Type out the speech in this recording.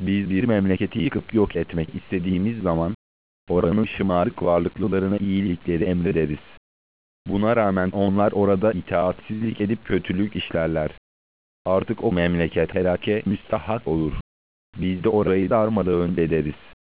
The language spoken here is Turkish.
Biz bir memleketi yıkıp yok etmek istediğimiz zaman, oranın şımarık varlıklılarına iyilikleri emrederiz. Buna rağmen onlar orada itaatsizlik edip kötülük işlerler. Artık o memleket helake müstahak olur. Biz de orayı darmadağın ederiz.